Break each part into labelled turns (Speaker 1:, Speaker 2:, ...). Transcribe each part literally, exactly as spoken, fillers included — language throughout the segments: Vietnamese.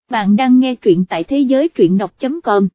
Speaker 1: bạn đang nghe truyện tại thế giới truyện đọc chấm com.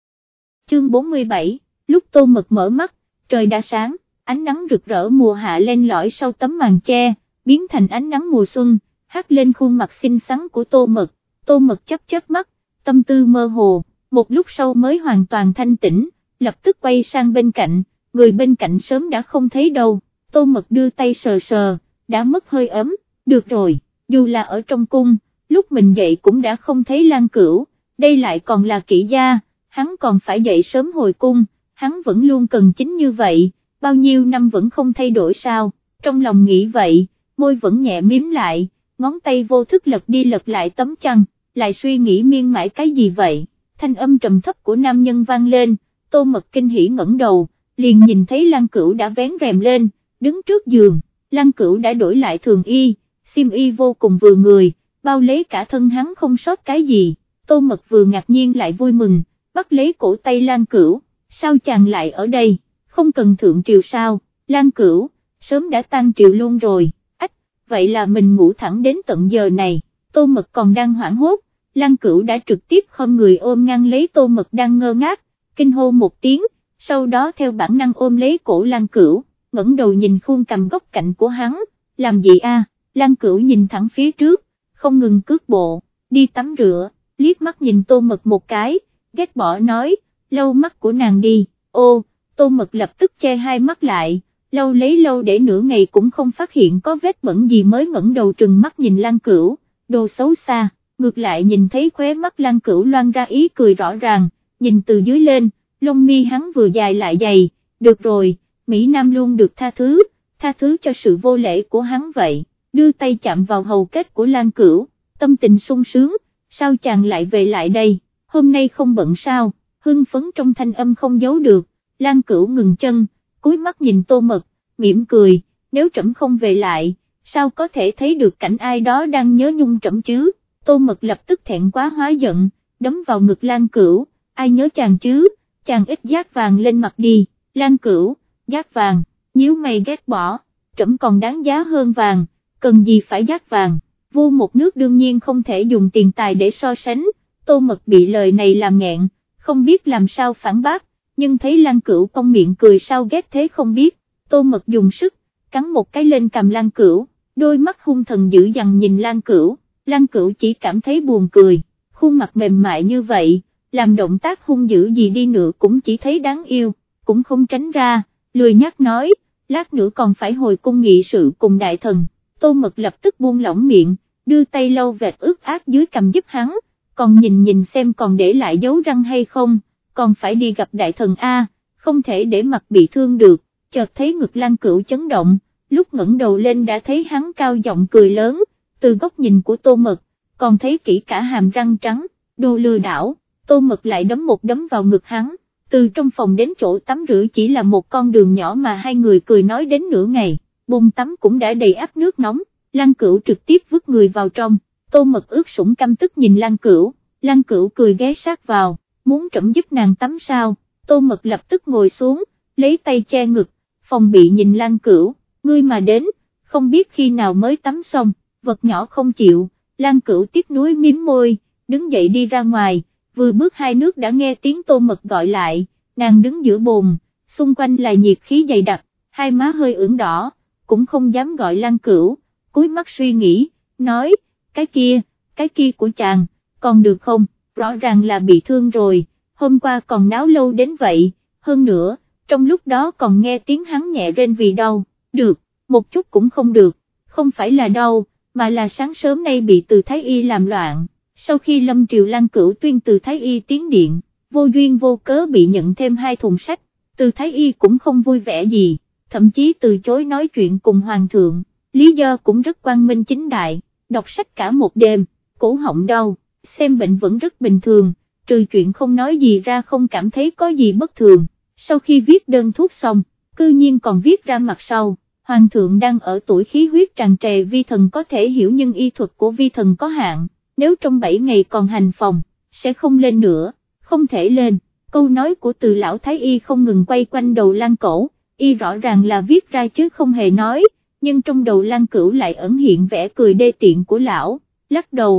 Speaker 1: Chương bốn mươi bảy, lúc Tô Mật mở mắt, trời đã sáng, ánh nắng rực rỡ mùa hạ len lỏi sau tấm màn che, biến thành ánh nắng mùa xuân, hắt lên khuôn mặt xinh xắn của Tô Mật. Tô Mật chớp chớp mắt, tâm tư mơ hồ, một lúc sau mới hoàn toàn thanh tĩnh, lập tức quay sang bên cạnh, người bên cạnh sớm đã không thấy đâu. Tô Mật đưa tay sờ sờ, đã mất hơi ấm, được rồi, dù là ở trong cung, lúc mình dậy cũng đã không thấy Lan Cửu, đây lại còn là kỵ gia, hắn còn phải dậy sớm hồi cung, hắn vẫn luôn cần chính như vậy, bao nhiêu năm vẫn không thay đổi sao, trong lòng nghĩ vậy, môi vẫn nhẹ mím lại, ngón tay vô thức lật đi lật lại tấm chăn, lại suy nghĩ miên mãi cái gì vậy, thanh âm trầm thấp của nam nhân vang lên, Tô Mật kinh hỉ ngẩng đầu, liền nhìn thấy Lan Cửu đã vén rèm lên, đứng trước giường, Lan Cửu đã đổi lại thường y, xiêm y vô cùng vừa người, bao lấy cả thân hắn không sót cái gì. Tô Mật vừa ngạc nhiên lại vui mừng, bắt lấy cổ tay Lan Cửu, sao chàng lại ở đây, không cần thượng triều sao? Lan Cửu, sớm đã tan triều luôn rồi. Ách, vậy là mình ngủ thẳng đến tận giờ này. Tô Mật còn đang hoảng hốt, Lan Cửu đã trực tiếp khom người ôm ngăn lấy Tô Mật đang ngơ ngác, kinh hô một tiếng, sau đó theo bản năng ôm lấy cổ Lan Cửu, ngẩng đầu nhìn khuôn cằm góc cạnh của hắn, làm gì a? Lan Cửu nhìn thẳng phía trước, không ngừng cước bộ, đi tắm rửa, liếc mắt nhìn Tô Mật một cái, ghét bỏ nói, lau mắt của nàng đi. Ô, Tô Mật lập tức che hai mắt lại, lau lấy lâu để nửa ngày cũng không phát hiện có vết bẩn gì mới ngẩng đầu trừng mắt nhìn Lan Cửu, đồ xấu xa, ngược lại nhìn thấy khóe mắt Lan Cửu loan ra ý cười rõ ràng, nhìn từ dưới lên, lông mi hắn vừa dài lại dày, được rồi, Mỹ Nam luôn được tha thứ, tha thứ cho sự vô lễ của hắn vậy, đưa tay chạm vào hầu kết của Lan Cửu, tâm tình sung sướng, sao chàng lại về lại đây, hôm nay không bận sao, hưng phấn trong thanh âm không giấu được. Lan Cửu ngừng chân, cúi mắt nhìn Tô Mật, mỉm cười, nếu trẫm không về lại, sao có thể thấy được cảnh ai đó đang nhớ nhung trẫm chứ? Tô Mật lập tức thẹn quá hóa giận, đấm vào ngực Lan Cửu, ai nhớ chàng chứ, chàng ít dát vàng lên mặt đi. Lan Cửu, dát vàng, nhíu mày ghét bỏ, trẫm còn đáng giá hơn vàng, cần gì phải dát vàng, vua một nước đương nhiên không thể dùng tiền tài để so sánh. Tô Mật bị lời này làm nghẹn, không biết làm sao phản bác, nhưng thấy Lan Cửu cong miệng cười sao ghét thế không biết, Tô Mật dùng sức, cắn một cái lên cằm Lan Cửu, đôi mắt hung thần dữ dằn nhìn Lan Cửu, Lan Cửu chỉ cảm thấy buồn cười, khuôn mặt mềm mại như vậy, làm động tác hung dữ gì đi nữa cũng chỉ thấy đáng yêu, cũng không tránh ra, lười nhác nói, lát nữa còn phải hồi cung nghị sự cùng đại thần. Tô Mật lập tức buông lỏng miệng, đưa tay lau vệt ướt át dưới cằm giúp hắn, còn nhìn nhìn xem còn để lại dấu răng hay không, còn phải đi gặp đại thần A, không thể để mặt bị thương được. Chợt thấy ngực Lan Cửu chấn động, lúc ngẩng đầu lên đã thấy hắn cao giọng cười lớn, từ góc nhìn của Tô Mật, còn thấy kỹ cả hàm răng trắng, đồ lừa đảo. Tô Mật lại đấm một đấm vào ngực hắn, từ trong phòng đến chỗ tắm rửa chỉ là một con đường nhỏ mà hai người cười nói đến nửa ngày, bồn tắm cũng đã đầy áp nước nóng, Lan Cửu trực tiếp vứt người vào trong. Tô Mật ướt sũng căm tức nhìn Lan Cửu, Lan Cửu cười ghé sát vào, muốn trẫm giúp nàng tắm sao? Tô Mật lập tức ngồi xuống, lấy tay che ngực, phòng bị nhìn Lan Cửu, ngươi mà đến, không biết khi nào mới tắm xong, vật nhỏ không chịu. Lan Cửu tiếc nuối mím môi, đứng dậy đi ra ngoài, vừa bước hai nước đã nghe tiếng Tô Mật gọi lại, nàng đứng giữa bồn, xung quanh là nhiệt khí dày đặc, hai má hơi ửng đỏ, cũng không dám gọi Lan Cửu, cúi mắt suy nghĩ, nói, cái kia, cái kia của chàng, còn được không, rõ ràng là bị thương rồi, hôm qua còn náo lâu đến vậy, hơn nữa, trong lúc đó còn nghe tiếng hắn nhẹ rên vì đau, được, một chút cũng không được, không phải là đau, mà là sáng sớm nay bị Từ Thái Y làm loạn, sau khi lâm triều Lan Cửu tuyên Từ Thái Y tiến điện, vô duyên vô cớ bị nhận thêm hai thùng sách, Từ Thái Y cũng không vui vẻ gì, thậm chí từ chối nói chuyện cùng Hoàng thượng, lý do cũng rất quang minh chính đại, đọc sách cả một đêm, cổ họng đau, xem bệnh vẫn rất bình thường, trừ chuyện không nói gì ra không cảm thấy có gì bất thường. Sau khi viết đơn thuốc xong, cư nhiên còn viết ra mặt sau, Hoàng thượng đang ở tuổi khí huyết tràn trề, vi thần có thể hiểu nhưng y thuật của vi thần có hạn, nếu trong bảy ngày còn hành phòng, sẽ không lên nữa, không thể lên. Câu nói của Từ lão thái y không ngừng quay quanh đầu Lan Cửu, y rõ ràng là viết ra chứ không hề nói, nhưng trong đầu Lan Cửu lại ẩn hiện vẻ cười đê tiện của lão, lắc đầu,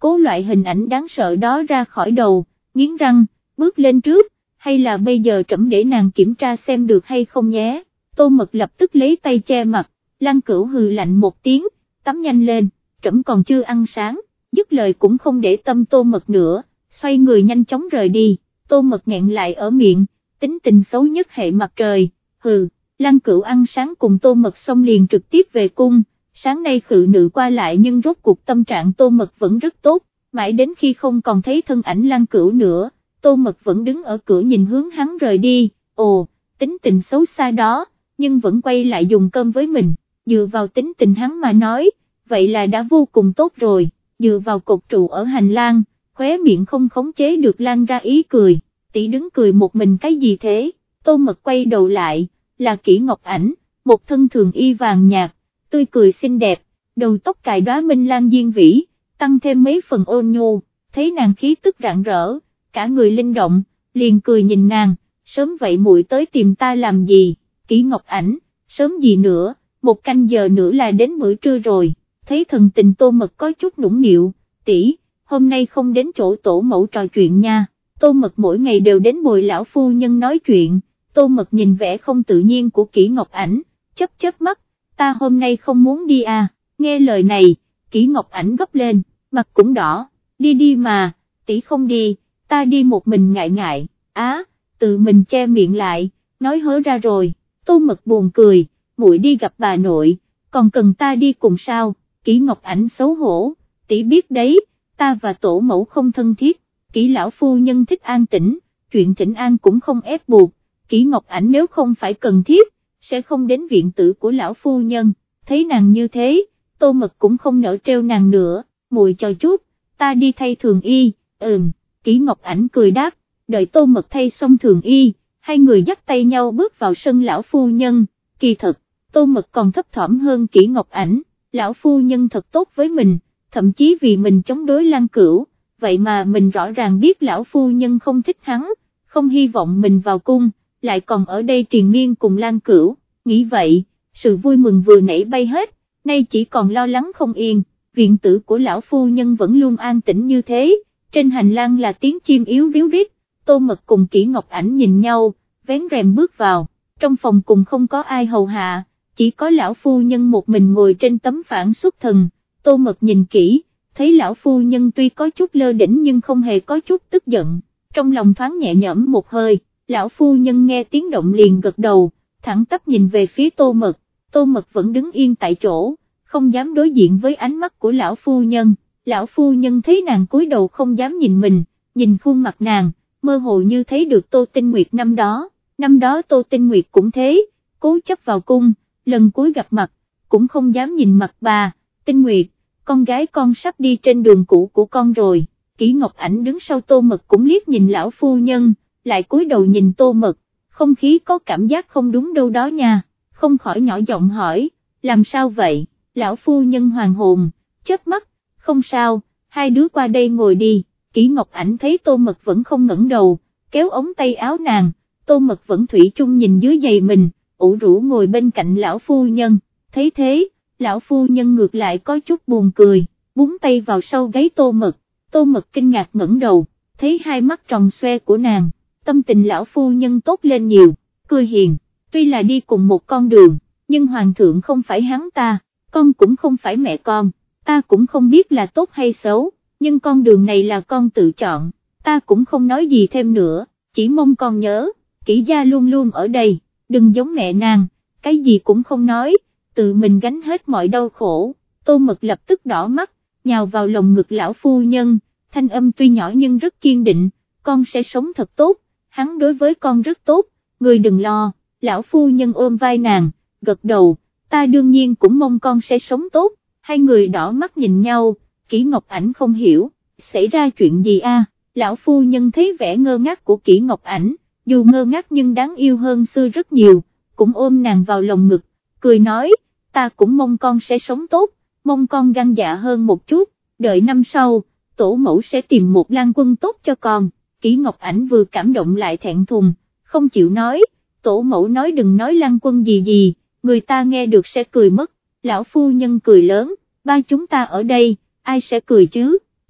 Speaker 1: cố loại hình ảnh đáng sợ đó ra khỏi đầu, nghiến răng, bước lên trước, hay là bây giờ trẫm để nàng kiểm tra xem được hay không nhé. Tô Mật lập tức lấy tay che mặt, Lăng Cửu hừ lạnh một tiếng, tắm nhanh lên, trẫm còn chưa ăn sáng, dứt lời cũng không để tâm Tô Mật nữa, xoay người nhanh chóng rời đi. Tô Mật nghẹn lại ở miệng, tính tình xấu nhất hệ mặt trời, hừ. Lăng Cửu ăn sáng cùng Tô Mật xong liền trực tiếp về cung, sáng nay khự nữ qua lại nhưng rốt cuộc tâm trạng Tô Mật vẫn rất tốt, mãi đến khi không còn thấy thân ảnh Lăng Cửu nữa, Tô Mật vẫn đứng ở cửa nhìn hướng hắn rời đi, ồ, tính tình xấu xa đó, nhưng vẫn quay lại dùng cơm với mình, dựa vào tính tình hắn mà nói, vậy là đã vô cùng tốt rồi, dựa vào cột trụ ở hành lang, khóe miệng không khống chế được lan ra ý cười, tỷ đứng cười một mình cái gì thế? Tô Mật quay đầu lại, là Kỷ Ngọc Ảnh, một thân thường y vàng nhạt, tươi cười xinh đẹp, đầu tóc cài đóa minh lan diên vĩ, tăng thêm mấy phần ôn nhu, thấy nàng khí tức rạng rỡ, cả người linh động, liền cười nhìn nàng, sớm vậy muội tới tìm ta làm gì? Kỷ Ngọc Ảnh, sớm gì nữa, một canh giờ nữa là đến bữa trưa rồi, thấy thần tình Tô Mật có chút nũng nịu, tỷ, hôm nay không đến chỗ tổ mẫu trò chuyện nha. Tô Mật mỗi ngày đều đến bồi lão phu nhân nói chuyện, Tô Mật nhìn vẻ không tự nhiên của Kỷ Ngọc Ảnh, chớp chớp mắt, ta hôm nay không muốn đi à, nghe lời này, Kỷ Ngọc Ảnh gấp lên, mặt cũng đỏ, đi đi mà, tỷ không đi, ta đi một mình ngại ngại, á, tự mình che miệng lại, nói hớ ra rồi. Tô Mật buồn cười, muội đi gặp bà nội, còn cần ta đi cùng sao? Kỷ Ngọc Ảnh xấu hổ, tỷ biết đấy, ta và tổ mẫu không thân thiết, Kỷ lão phu nhân thích an tĩnh, chuyện thỉnh an cũng không ép buộc, Kỷ Ngọc Ảnh nếu không phải cần thiết, sẽ không đến viện tử của lão phu nhân, thấy nàng như thế, Tô Mật cũng không nỡ trêu nàng nữa, muội chờ chút, ta đi thay thường y, ừm, Kỷ Ngọc Ảnh cười đáp, đợi Tô Mật thay xong thường y, hai người dắt tay nhau bước vào sân lão phu nhân, kỳ thật, Tô Mật còn thấp thỏm hơn Kỷ Ngọc Ảnh, lão phu nhân thật tốt với mình, thậm chí vì mình chống đối Lăng Cửu, vậy mà mình rõ ràng biết lão phu nhân không thích hắn, không hy vọng mình vào cung, lại còn ở đây triền miên cùng Lăng Cửu, nghĩ vậy, sự vui mừng vừa nãy bay hết, nay chỉ còn lo lắng không yên, viện tử của lão phu nhân vẫn luôn an tĩnh như thế, trên hành lang là tiếng chim yếu ríu rít. Tô Mật cùng Kỷ Ngọc Ảnh nhìn nhau, vén rèm bước vào, trong phòng cùng không có ai hầu hạ, chỉ có lão phu nhân một mình ngồi trên tấm phản xuất thần, Tô Mật nhìn kỹ, thấy lão phu nhân tuy có chút lơ đễnh nhưng không hề có chút tức giận, trong lòng thoáng nhẹ nhõm một hơi, lão phu nhân nghe tiếng động liền gật đầu, thẳng tắp nhìn về phía Tô Mật, Tô Mật vẫn đứng yên tại chỗ, không dám đối diện với ánh mắt của lão phu nhân, lão phu nhân thấy nàng cúi đầu không dám nhìn mình, nhìn khuôn mặt nàng, mơ hồ như thấy được Tô Tinh Nguyệt năm đó, năm đó Tô Tinh Nguyệt cũng thế, cố chấp vào cung, lần cuối gặp mặt, cũng không dám nhìn mặt bà, Tinh Nguyệt, con gái con sắp đi trên đường cũ của con rồi, Kỷ Ngọc Ảnh đứng sau Tô Mật cũng liếc nhìn lão phu nhân, lại cúi đầu nhìn Tô Mật, không khí có cảm giác không đúng đâu đó nha, không khỏi nhỏ giọng hỏi, làm sao vậy, lão phu nhân hoàng hồn, chớp mắt, không sao, hai đứa qua đây ngồi đi. Kỷ Ngọc Ảnh thấy Tô Mật vẫn không ngẩng đầu, kéo ống tay áo nàng, Tô Mật vẫn thủy chung nhìn dưới giày mình, ủ rũ ngồi bên cạnh lão phu nhân, thấy thế, lão phu nhân ngược lại có chút buồn cười, búng tay vào sau gáy Tô Mật, Tô Mật kinh ngạc ngẩng đầu, thấy hai mắt tròn xoe của nàng, tâm tình lão phu nhân tốt lên nhiều, cười hiền, tuy là đi cùng một con đường, nhưng hoàng thượng không phải hắn ta, con cũng không phải mẹ con, ta cũng không biết là tốt hay xấu. Nhưng con đường này là con tự chọn, ta cũng không nói gì thêm nữa, chỉ mong con nhớ, Kỷ gia luôn luôn ở đây, đừng giống mẹ nàng, cái gì cũng không nói, tự mình gánh hết mọi đau khổ. Tô Mật lập tức đỏ mắt, nhào vào lồng ngực lão phu nhân, thanh âm tuy nhỏ nhưng rất kiên định, con sẽ sống thật tốt, hắn đối với con rất tốt, người đừng lo. Lão phu nhân ôm vai nàng, gật đầu, ta đương nhiên cũng mong con sẽ sống tốt, hai người đỏ mắt nhìn nhau. Kỷ Ngọc Ảnh không hiểu, xảy ra chuyện gì a? Lão phu nhân thấy vẻ ngơ ngác của Kỷ Ngọc Ảnh, dù ngơ ngác nhưng đáng yêu hơn xưa rất nhiều, cũng ôm nàng vào lòng ngực, cười nói, ta cũng mong con sẽ sống tốt, mong con gan dạ hơn một chút, đợi năm sau, tổ mẫu sẽ tìm một lang quân tốt cho con. Kỷ Ngọc Ảnh vừa cảm động lại thẹn thùng, không chịu nói, tổ mẫu nói đừng nói lang quân gì gì, người ta nghe được sẽ cười mất. Lão phu nhân cười lớn, ba chúng ta ở đây, ai sẽ cười chứ,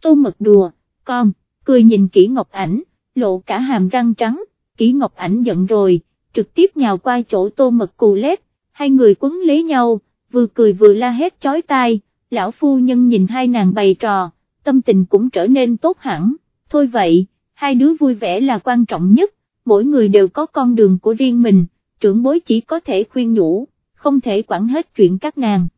Speaker 1: Tô Mật đùa, con, cười nhìn Kỷ Ngọc Ảnh, lộ cả hàm răng trắng. Kỷ Ngọc Ảnh giận rồi, trực tiếp nhào qua chỗ Tô Mật cù lét, hai người quấn lấy nhau, vừa cười vừa la hét chói tai. Lão phu nhân nhìn hai nàng bày trò, tâm tình cũng trở nên tốt hẳn. Thôi vậy, hai đứa vui vẻ là quan trọng nhất, mỗi người đều có con đường của riêng mình, trưởng bối chỉ có thể khuyên nhủ, không thể quản hết chuyện các nàng.